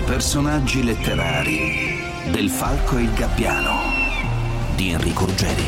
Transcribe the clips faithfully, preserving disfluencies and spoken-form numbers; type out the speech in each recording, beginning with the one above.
personaggi letterari del Falco e il Gabbiano di Enrico Ruggeri.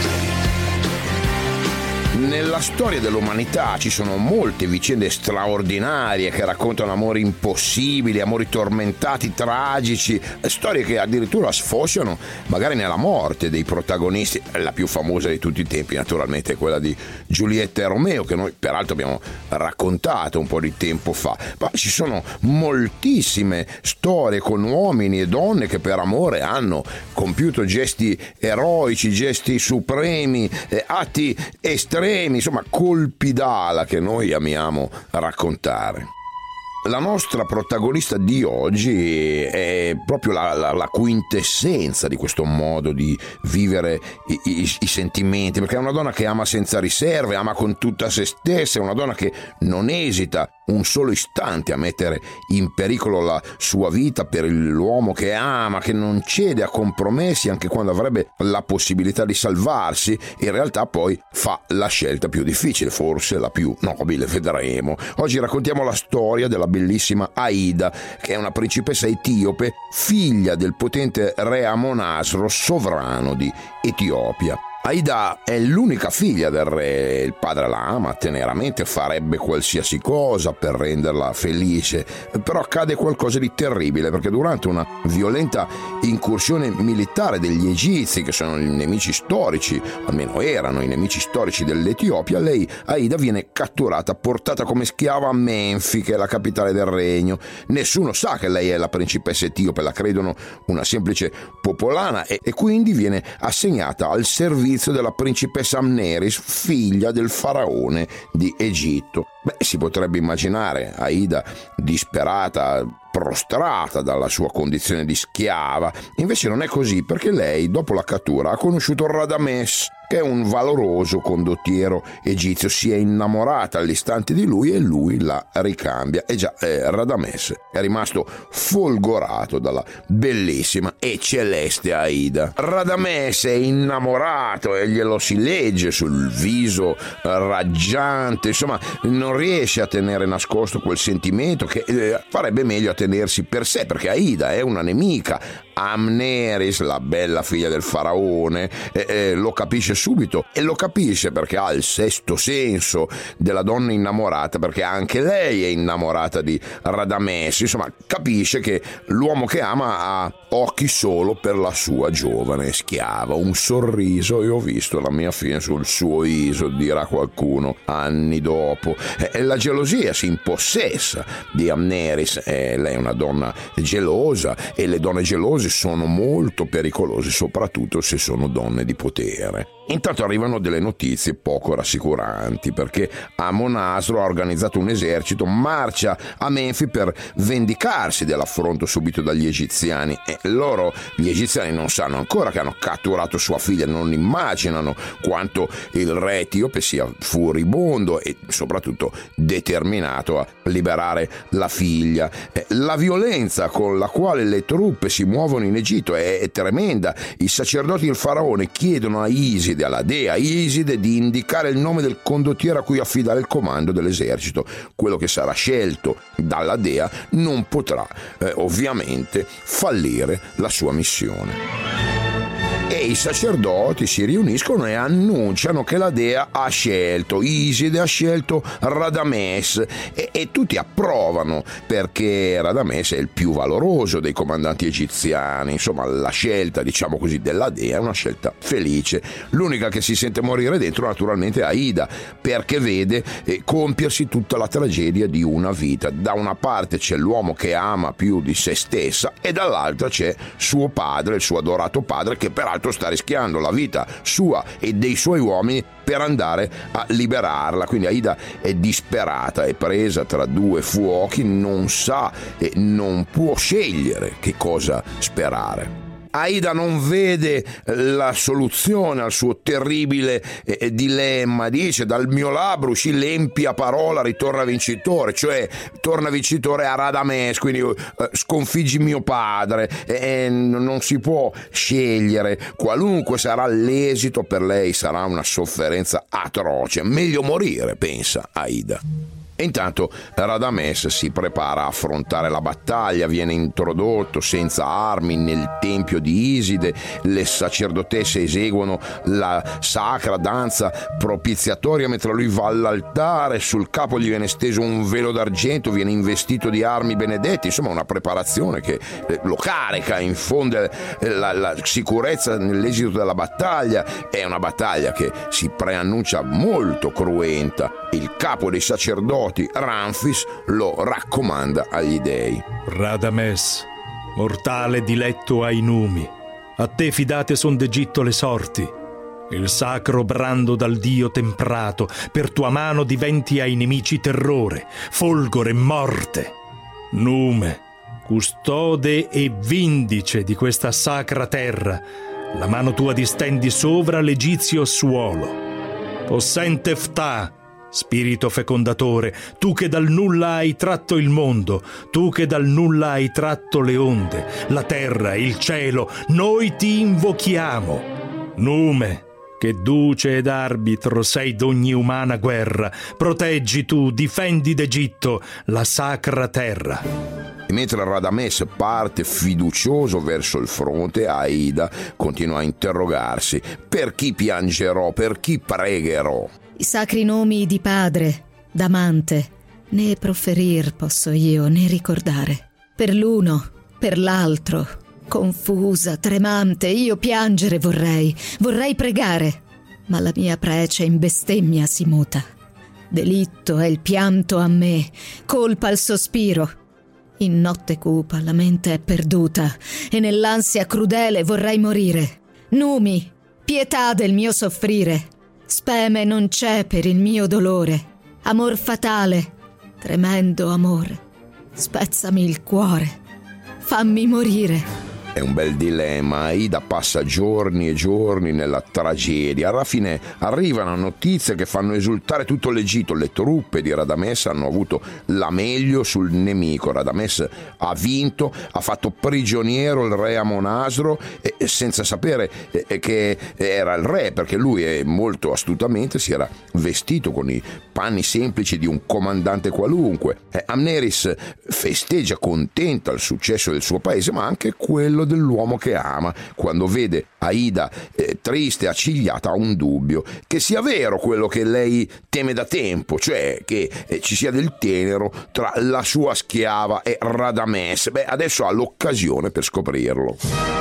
Nella storia dell'umanità ci sono molte vicende straordinarie che raccontano amori impossibili, amori tormentati, tragici, storie che addirittura sfociano magari nella morte dei protagonisti. La più famosa di tutti i tempi naturalmente è quella di Giulietta e Romeo, che noi peraltro abbiamo raccontato un po' di tempo fa, ma ci sono moltissime storie con uomini e donne che per amore hanno compiuto gesti eroici, gesti supremi, eh, atti estremi, insomma colpi d'ala che noi amiamo raccontare. La nostra protagonista di oggi è proprio la, la, la quintessenza di questo modo di vivere i, i, i sentimenti, perché è una donna che ama senza riserve, ama con tutta se stessa, è una donna che non esita un solo istante a mettere in pericolo la sua vita per l'uomo che ama, che non cede a compromessi anche quando avrebbe la possibilità di salvarsi. In realtà poi fa la scelta più difficile, forse la più nobile, vedremo. Oggi raccontiamo la storia della bellissima Aida, che è una principessa etiope, figlia del potente re Amonasro, sovrano di Etiopia. Aida è l'unica figlia del re, il padre la ama teneramente, farebbe qualsiasi cosa per renderla felice, però accade qualcosa di terribile, perché durante una violenta incursione militare degli egizi, che sono i nemici storici, almeno erano i nemici storici dell'Etiopia, lei, Aida, viene catturata, portata come schiava a Menfi, che è la capitale del regno. Nessuno sa che lei è la principessa etiope, la credono una semplice popolana e, e quindi viene assegnata al servizio della principessa Amneris, figlia del faraone di Egitto. Beh, si potrebbe immaginare Aida disperata, prostrata dalla sua condizione di schiava. Invece non è così, perché lei, dopo la cattura, ha conosciuto Radames, che è un valoroso condottiero egizio. Si è innamorata all'istante di lui e lui la ricambia. E già, eh, Radames è rimasto folgorato dalla bellissima e celeste Aida. Radames è innamorato e glielo si legge sul viso raggiante, insomma non riesce a tenere nascosto quel sentimento che eh, farebbe meglio a tenersi per sé, perché Aida è una nemica. Amneris, la bella figlia del faraone, eh, eh, lo capisce subito, e lo capisce perché ha il sesto senso della donna innamorata, perché anche lei è innamorata di Radames. Insomma, capisce che l'uomo che ama ha occhi solo per la sua giovane schiava. Un sorriso, e ho visto la mia fine sul suo viso, dirà qualcuno anni dopo. E la gelosia si impossessa di Amneris. Eh, lei è una donna gelosa, e le donne gelose sono molto pericolose, soprattutto se sono donne di potere. Intanto arrivano delle notizie poco rassicuranti, perché Amonasro ha organizzato un esercito, marcia a Menfi per vendicarsi dell'affronto subito dagli egiziani, e loro, gli egiziani, non sanno ancora che hanno catturato sua figlia, non immaginano quanto il re etiope sia furibondo e soprattutto determinato a liberare la figlia. La violenza con la quale le truppe si muovono in Egitto è, è tremenda. I sacerdoti del faraone chiedono a Iside, alla dea Iside, di indicare il nome del condottiero a cui affidare il comando dell'esercito. Quello che sarà scelto dalla dea non potrà eh, ovviamente fallire la sua missione. E i sacerdoti si riuniscono e annunciano che la dea ha scelto, Iside ha scelto Radames, e, e tutti approvano, perché Radames è il più valoroso dei comandanti egiziani. Insomma, la scelta, diciamo così, della dea è una scelta felice. L'unica che si sente morire dentro naturalmente è Aida, perché vede eh, compiersi tutta la tragedia di una vita. Da una parte c'è l'uomo che ama più di se stessa, e dall'altra c'è suo padre, il suo adorato padre, che peraltro sta rischiando la vita sua e dei suoi uomini per andare a liberarla. Quindi Aida è disperata, è presa tra due fuochi, non sa e non può scegliere che cosa sperare. Aida non vede la soluzione al suo terribile eh, dilemma. Dice: dal mio labbro uscì l'empia parola, ritorna vincitore, cioè torna vincitore a Radames, quindi eh, sconfiggi mio padre. E non si può scegliere, qualunque sarà l'esito per lei sarà una sofferenza atroce, meglio morire, pensa Aida. E intanto Radames si prepara a affrontare la battaglia, viene introdotto senza armi nel tempio di Iside, le sacerdotesse eseguono la sacra danza propiziatoria mentre lui va all'altare, sul capo gli viene steso un velo d'argento, viene investito di armi benedetti, insomma una preparazione che lo carica, infonde la, la sicurezza nell'esito della battaglia. È una battaglia che si preannuncia molto cruenta. Il capo dei sacerdoti, Ramfis, lo raccomanda agli dei. Radames, mortale diletto ai numi, a te fidate son d'Egitto le sorti. Il sacro brando dal Dio temprato per tua mano diventi ai nemici terrore, folgore e morte. Nume, custode e vindice di questa sacra terra, la mano tua distendi sovra l'egizio suolo. Possente Ftah, spirito fecondatore, tu che dal nulla hai tratto il mondo, tu che dal nulla hai tratto le onde, la terra, il cielo, noi ti invochiamo. Nume, che duce ed arbitro sei d'ogni umana guerra, proteggi tu, difendi d'Egitto la sacra terra. E mentre Radames parte fiducioso verso il fronte, Aida continua a interrogarsi: per chi piangerò, per chi pregherò? I sacri nomi di padre, d'amante, né proferir posso io, né ricordare. Per l'uno, per l'altro, confusa, tremante, io piangere vorrei, vorrei pregare, ma la mia prece in bestemmia si muta. Delitto è il pianto a me, colpa il sospiro. In notte cupa la mente è perduta e nell'ansia crudele vorrei morire. Numi, pietà del mio soffrire. Speme non c'è per il mio dolore. Amor fatale, tremendo amore, spezzami il cuore, fammi morire. È un bel dilemma. Aida passa giorni e giorni nella tragedia. Alla fine arrivano notizie che fanno esultare tutto l'Egitto. Le truppe di Radames hanno avuto la meglio sul nemico. Radames ha vinto, ha fatto prigioniero il re Amonasro, e, e senza sapere e, che era il re, perché lui è molto astutamente si era vestito con i panni semplici di un comandante qualunque. E Amneris festeggia contenta il successo del suo paese, ma anche quello dell'uomo che ama. Quando vede Aida eh, triste e accigliata, ha un dubbio che sia vero quello che lei teme da tempo, cioè che eh, ci sia del tenero tra la sua schiava e Radames. Beh, adesso ha l'occasione per scoprirlo.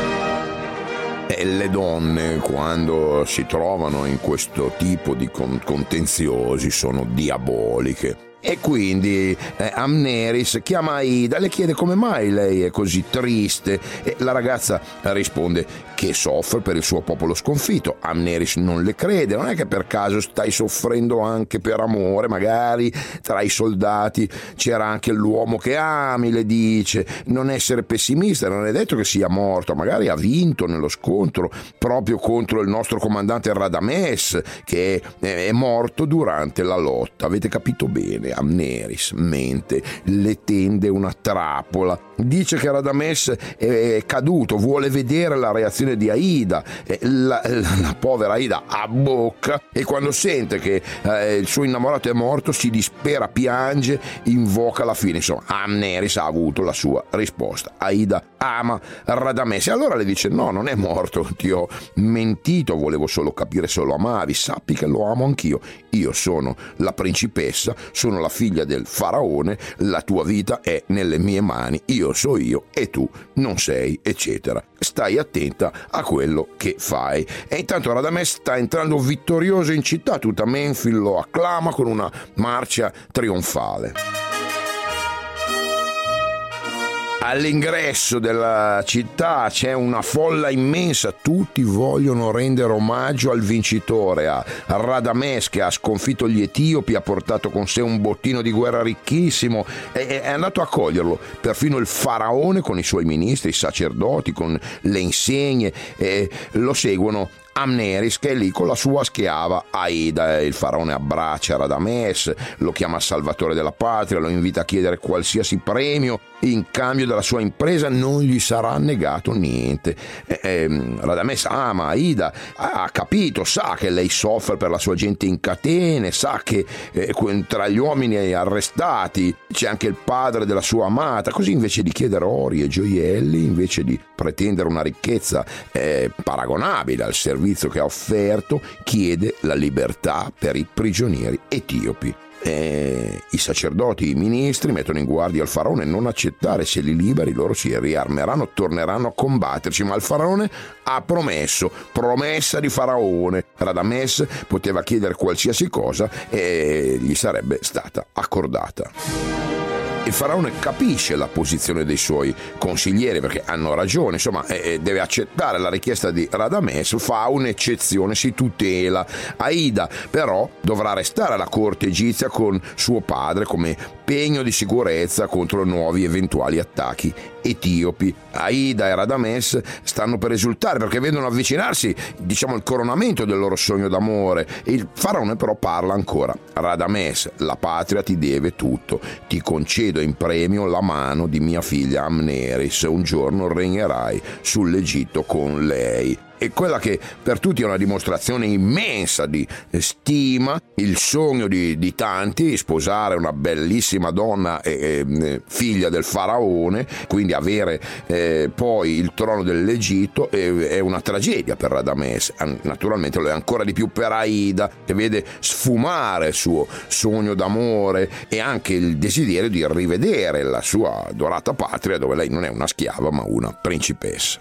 E le donne, quando si trovano in questo tipo di con- contenziosi, sono diaboliche. E quindi eh, Amneris chiama Aida, le chiede come mai lei è così triste, e la ragazza risponde che soffre per il suo popolo sconfitto. Amneris non le crede. Non è che per caso stai soffrendo anche per amore? Magari tra i soldati c'era anche l'uomo che ami, le dice. Non essere pessimista, non è detto che sia morto, magari ha vinto nello scontro proprio contro il nostro comandante Radames, che è morto durante la lotta. Avete capito bene? Amneris mente, le tende una trappola, dice che Radames è caduto, vuole vedere la reazione di Aida. La, la, la povera Aida abbocca, e quando sente che eh, il suo innamorato è morto si dispera, piange, invoca la fine. Insomma, Amneris ha avuto la sua risposta. Aida ama Radames, e allora le dice: no, non è morto, ti ho mentito, volevo solo capire se lo amavi, sappi che lo amo anch'io, io sono la principessa, sono la figlia del faraone, la tua vita è nelle mie mani, io so io e tu non sei, eccetera. Stai attenta a quello che fai. E intanto Radames sta entrando vittorioso in città, tutta Menfi lo acclama con una marcia trionfale. All'ingresso della città c'è una folla immensa, tutti vogliono rendere omaggio al vincitore, a Radames, che ha sconfitto gli etiopi, ha portato con sé un bottino di guerra ricchissimo, e è andato a coglierlo. Perfino il faraone con i suoi ministri, i sacerdoti, con le insegne, eh, lo seguono. Amneris, che è lì con la sua schiava Aida. Il faraone abbraccia Radames, lo chiama salvatore della patria, lo invita a chiedere qualsiasi premio, In cambio della sua impresa non gli sarà negato niente. Eh, eh, Radames ama Aida, ha capito, sa che lei soffre per la sua gente in catene, sa che eh, tra gli uomini arrestati c'è anche il padre della sua amata. Così, invece di chiedere ori e gioielli, invece di pretendere una ricchezza eh, paragonabile al servizio che ha offerto, chiede la libertà per i prigionieri etiopi. Eh, I sacerdoti, i ministri mettono in guardia il faraone: non accettare, se li liberi loro si riarmeranno, torneranno a combatterci. Ma il faraone ha promesso, promessa di faraone. Radames poteva chiedere qualsiasi cosa e gli sarebbe stata accordata. Il faraone capisce la posizione dei suoi consiglieri, perché hanno ragione, insomma, eh, deve accettare la richiesta di Radames, fa un'eccezione, si tutela. Aida però dovrà restare alla corte egizia con suo padre come pegno di sicurezza contro nuovi eventuali attacchi etiopi. Aida e Radames stanno per esultare perché vedono avvicinarsi, diciamo, il coronamento del loro sogno d'amore. Il faraone però parla ancora: Radames, la patria ti deve tutto, ti concedo in premio la mano di mia figlia Amneris, un giorno regnerai sull'Egitto con lei. E quella che per tutti è una dimostrazione immensa di stima, il sogno di, di tanti, sposare una bellissima donna e, e figlia del faraone, quindi avere eh, poi il trono dell'Egitto, è, è una tragedia per Radames. Naturalmente lo è ancora di più per Aida, che vede sfumare il suo sogno d'amore e anche il desiderio di rivedere la sua adorata patria, dove lei non è una schiava ma una principessa.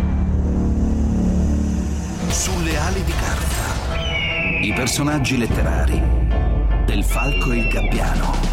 Sulle ali di carta. I personaggi letterari del Falco e il Gabbiano.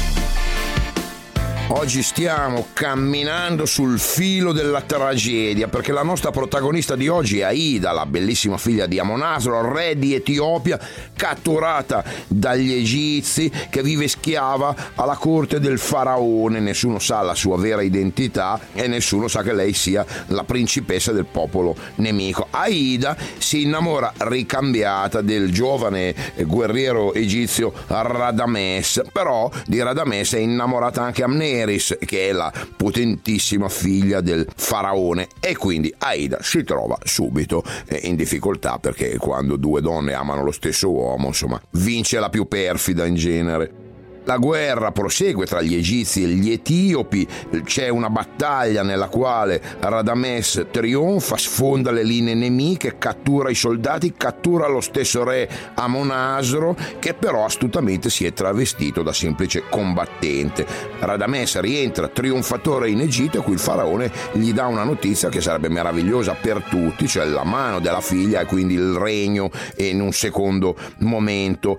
Oggi stiamo camminando sul filo della tragedia, perché la nostra protagonista di oggi è Aida, la bellissima figlia di Amonasro, re di Etiopia, catturata dagli egizi, che vive schiava alla corte del faraone. Nessuno sa la sua vera identità e nessuno sa che lei sia la principessa del popolo nemico. Aida si innamora ricambiata del giovane guerriero egizio Radames, però di Radames è innamorata anche Amneris, che è la potentissima figlia del faraone, e quindi Aida si trova subito in difficoltà, perché quando due donne amano lo stesso uomo, insomma, vince la più perfida in genere. La guerra prosegue tra gli egizi e gli etiopi, c'è una battaglia nella quale Radames trionfa, sfonda le linee nemiche, cattura i soldati, cattura lo stesso re Amonasro, che però astutamente si è travestito da semplice combattente. Radames rientra trionfatore in Egitto, e qui il faraone gli dà una notizia che sarebbe meravigliosa per tutti, cioè la mano della figlia e quindi il regno in un secondo momento.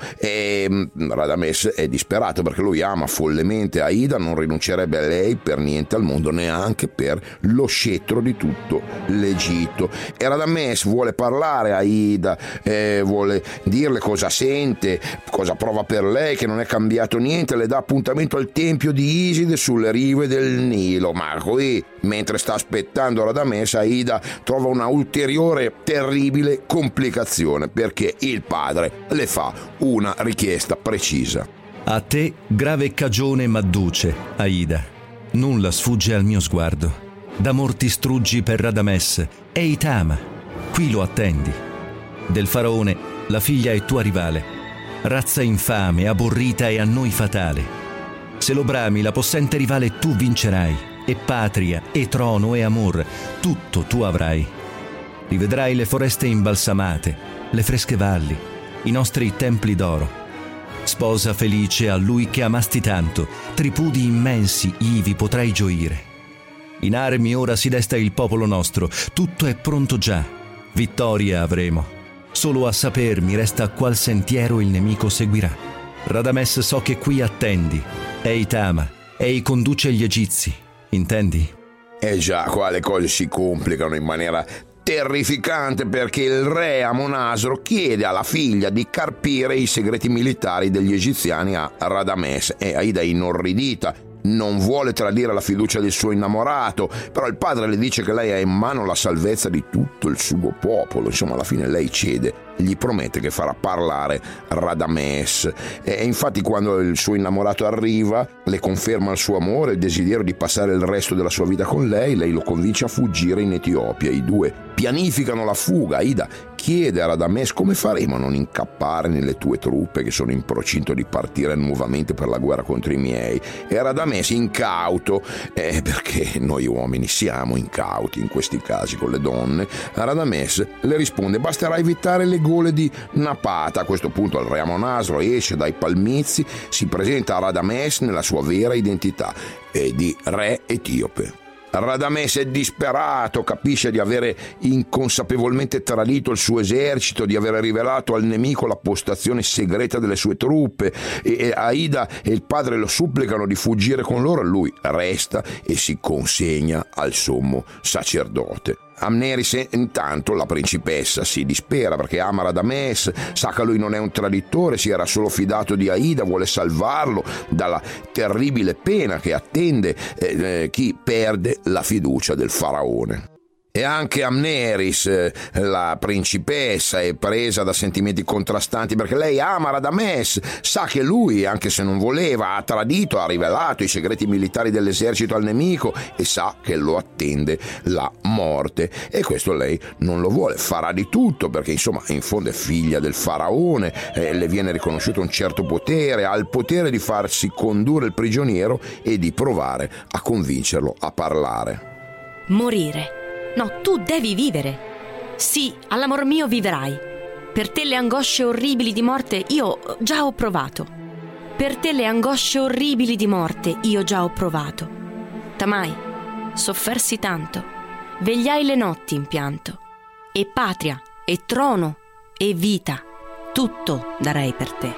E Radames è disperato perché lui ama follemente Aida, non rinuncerebbe a lei per niente al mondo, neanche per lo scettro di tutto l'Egitto. E Radames vuole parlare a Aida, eh, vuole dirle cosa sente, cosa prova per lei, che non è cambiato niente. Le dà appuntamento al tempio di Iside sulle rive del Nilo, ma qui, mentre sta aspettando Radames, Aida trova una ulteriore terribile complicazione, perché il padre le fa una richiesta precisa. A te grave cagione m'adduce, Aida. Nulla sfugge al mio sguardo. D'amor ti struggi per Radames e Itama. Qui lo attendi. Del faraone la figlia è tua rivale. Razza infame, aborrita e a noi fatale. Se lo brami la possente rivale tu vincerai. E patria, e trono, e amor, tutto tu avrai. Rivedrai le foreste imbalsamate, le fresche valli, i nostri templi d'oro. Sposa felice a lui che amasti tanto, tripudi immensi ivi potrai gioire. In armi ora si desta il popolo nostro, tutto è pronto già, vittoria avremo. Solo a saper mi resta a qual sentiero il nemico seguirà. Radames so che qui attendi, ei t'ama, ei conduce gli egizi, intendi? Eh già, qua le cose si complicano in maniera terrificante, perché il re Amonasro chiede alla figlia di carpire i segreti militari degli egiziani a Radames, e Aida, inorridita non vuole tradire la fiducia del suo innamorato, però il padre le dice che lei ha in mano la salvezza di tutto il suo popolo. Insomma, alla fine lei cede, gli promette che farà parlare Radames, e infatti quando il suo innamorato arriva le conferma il suo amore, il desiderio di passare il resto della sua vita con lei. Lei lo convince a fuggire in Etiopia. I due pianificano la fuga. Aida chiede a Radames: come faremo a non incappare nelle tue truppe che sono in procinto di partire nuovamente per la guerra contro i miei? E Radames, incauto, eh, perché noi uomini siamo incauti in questi casi con le donne, Radames le risponde: basterà evitare le gole di Napata. A questo punto il re Amonasro esce dai palmizi, si presenta a Radames nella sua vera identità, e di re etiope. Radames è disperato, capisce di avere inconsapevolmente tradito il suo esercito, di aver rivelato al nemico la postazione segreta delle sue truppe, e Aida e il padre lo supplicano di fuggire con loro. Lui resta e si consegna al sommo sacerdote. Amneris, intanto, la principessa, si dispera perché ama Radames, sa che lui non è un traditore, si era solo fidato di Aida, vuole salvarlo dalla terribile pena che attende eh, chi perde la fiducia del faraone. E anche Amneris, la principessa, è presa da sentimenti contrastanti perché lei ama Radames, sa che lui, anche se non voleva, ha tradito, ha rivelato i segreti militari dell'esercito al nemico, e sa che lo attende la morte. E questo lei non lo vuole, farà di tutto perché, insomma, in fondo è figlia del faraone, eh, le viene riconosciuto un certo potere, ha il potere di farsi condurre il prigioniero e di provare a convincerlo a parlare. Morire. No, tu devi vivere. Sì, all'amor mio vivrai. Per te le angosce orribili di morte io già ho provato. Per te le angosce orribili di morte io già ho provato. Tamai, soffersi tanto, vegliai le notti in pianto. E patria, e trono, e vita, tutto darei per te.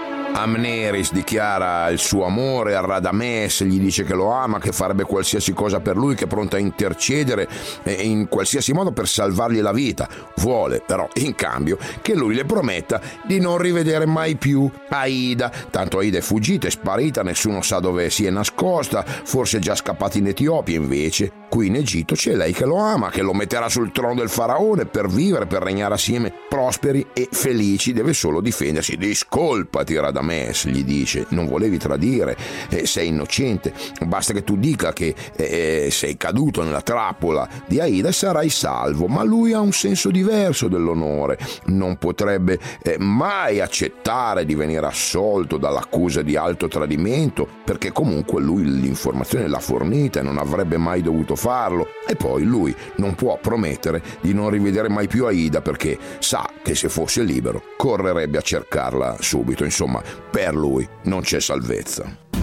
Amneris dichiara il suo amore a Radames, gli dice che lo ama, che farebbe qualsiasi cosa per lui, che è pronta a intercedere in qualsiasi modo per salvargli la vita. Vuole però in cambio che lui le prometta di non rivedere mai più Aida. Tanto Aida è fuggita, è sparita, nessuno sa dove si è nascosta, forse è già scappata in Etiopia. Invece qui in Egitto c'è lei che lo ama, che lo metterà sul trono del faraone per vivere, per regnare assieme prosperi e felici. Deve solo difendersi. Discolpati, Radames, gli dice, non volevi tradire, eh, sei innocente, basta che tu dica che eh, sei caduto nella trappola di Aida e sarai salvo. Ma lui ha un senso diverso dell'onore, non potrebbe eh, mai accettare di venire assolto dall'accusa di alto tradimento, perché comunque lui l'informazione l'ha fornita e non avrebbe mai dovuto farlo. E poi lui non può promettere di non rivedere mai più Aida, perché sa che se fosse libero correrebbe a cercarla subito. Insomma, per lui non c'è salvezza.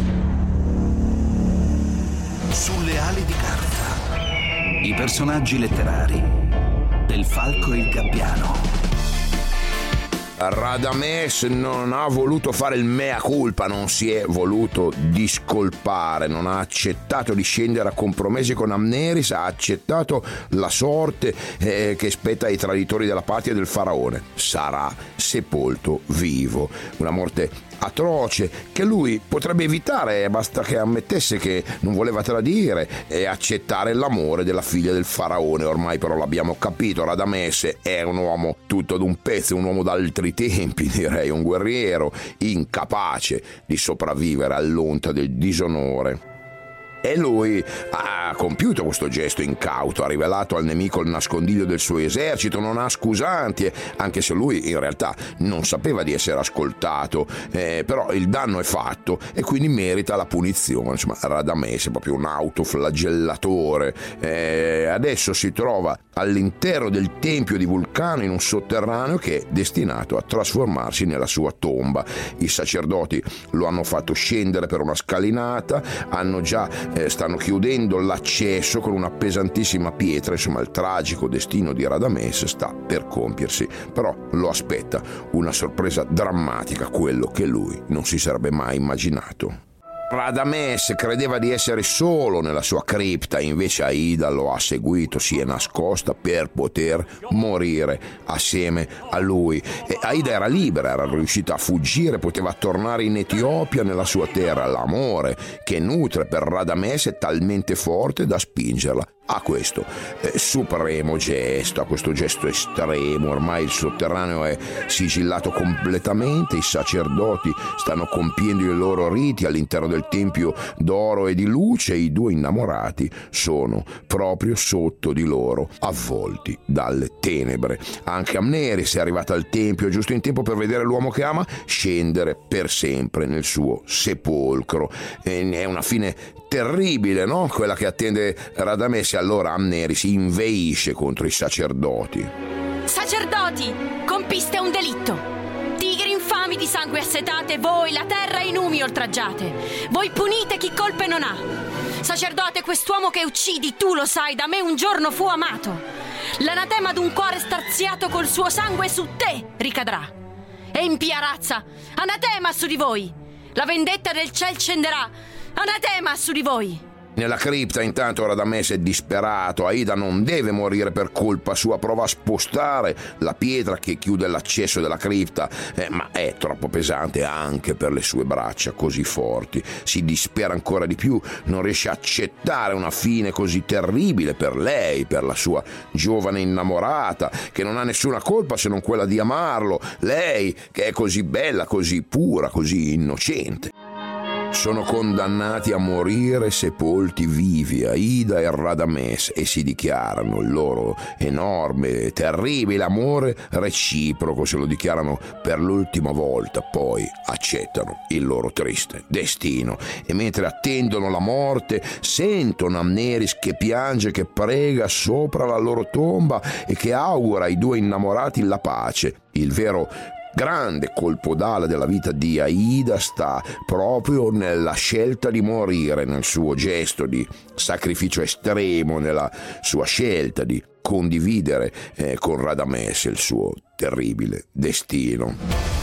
Sulle ali di carta. I personaggi letterari del Falco e il Gabbiano. Radames non ha voluto fare il mea culpa, non si è voluto discolpare, non ha accettato di scendere a compromessi con Amneris, ha accettato la sorte eh, che spetta ai traditori della patria del faraone. Sarà sepolto vivo, una morte atroce che lui potrebbe evitare, basta che ammettesse che non voleva tradire e accettare l'amore della figlia del faraone. Ormai però l'abbiamo capito, Radames è un uomo tutto d'un pezzo, un uomo d'altri tempi, direi, un guerriero incapace di sopravvivere all'onta del disonore. E lui ha compiuto questo gesto incauto, ha rivelato al nemico il nascondiglio del suo esercito, non ha scusanti, anche se lui in realtà non sapeva di essere ascoltato, eh, però il danno è fatto e quindi merita la punizione. Insomma, Radames è proprio un autoflagellatore. Eh, adesso si trova all'interno del tempio di Vulcano, in un sotterraneo che è destinato a trasformarsi nella sua tomba. I sacerdoti lo hanno fatto scendere per una scalinata, hanno già Eh, stanno chiudendo l'accesso con una pesantissima pietra. Insomma, il tragico destino di Radames sta per compiersi, però lo aspetta una sorpresa drammatica, quello che lui non si sarebbe mai immaginato. Radames credeva di essere solo nella sua cripta, invece Aida lo ha seguito, si è nascosta per poter morire assieme a lui. E Aida era libera, era riuscita a fuggire, poteva tornare in Etiopia, nella sua terra. L'amore che nutre per Radames è talmente forte da spingerla a questo eh, supremo gesto, a questo gesto estremo. Ormai il sotterraneo è sigillato completamente, i sacerdoti stanno compiendo i loro riti all'interno del tempio d'oro e di luce, i due innamorati sono proprio sotto di loro, avvolti dalle tenebre. Anche Amneris è arrivata al tempio giusto in tempo per vedere l'uomo che ama scendere per sempre nel suo sepolcro. E è una fine terribile, no? Quella che attende Radames. E allora Amneris si inveisce contro i sacerdoti. Sacerdoti, compiste un delitto. Tigri infami di sangue assetate, voi la terra e i numi oltraggiate. Voi punite chi colpe non ha. Sacerdote, quest'uomo che uccidi, tu lo sai, da me un giorno fu amato. L'anatema d'un cuore starziato col suo sangue su te ricadrà. E impia razza, anatema su di voi. La vendetta del ciel scenderà, anatema su di voi. Nella cripta intanto Radames è disperato. Aida non deve morire per colpa sua, prova a spostare la pietra che chiude l'accesso della cripta, eh, ma è troppo pesante anche per le sue braccia così forti. Si dispera ancora di più, non riesce a accettare una fine così terribile per lei, per la sua giovane innamorata, che non ha nessuna colpa se non quella di amarlo, lei che è così bella, così pura, così innocente. Sono condannati a morire sepolti vivi, Aida e Radames, e si dichiarano il loro enorme, terribile amore reciproco, se lo dichiarano per l'ultima volta, poi accettano il loro triste destino. E mentre attendono la morte, sentono Amneris che piange, che prega sopra la loro tomba e che augura ai due innamorati la pace. Il vero grande colpo d'ala della vita di Aida sta proprio nella scelta di morire, nel suo gesto di sacrificio estremo, nella sua scelta di condividere eh, con Radames il suo terribile destino.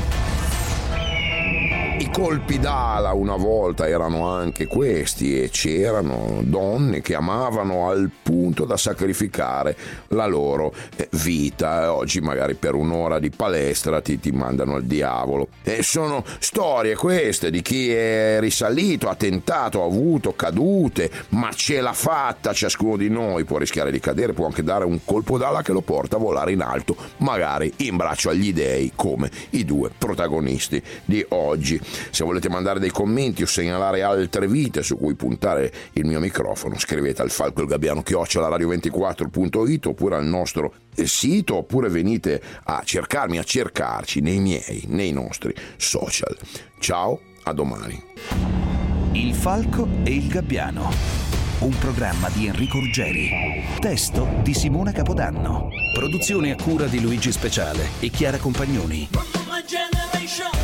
I colpi d'ala una volta erano anche questi, e c'erano donne che amavano al punto da sacrificare la loro vita. Oggi magari per un'ora di palestra ti, ti mandano al diavolo. E sono storie queste di chi è risalito, ha tentato, ha avuto cadute, ma ce l'ha fatta. Ciascuno di noi può rischiare di cadere, può anche dare un colpo d'ala che lo porta a volare in alto, magari in braccio agli dei, come i due protagonisti di oggi. Se volete mandare dei commenti o segnalare altre vite su cui puntare il mio microfono, scrivete al falco il gabbiano chiocciola radio ventiquattro punto it oppure al nostro sito, oppure venite a cercarmi, a cercarci nei miei, nei nostri social. Ciao, a domani. Il falco e il gabbiano, un programma di Enrico Ruggeri, testo di Simona Capodanno, produzione a cura di Luigi Speciale e Chiara Compagnoni.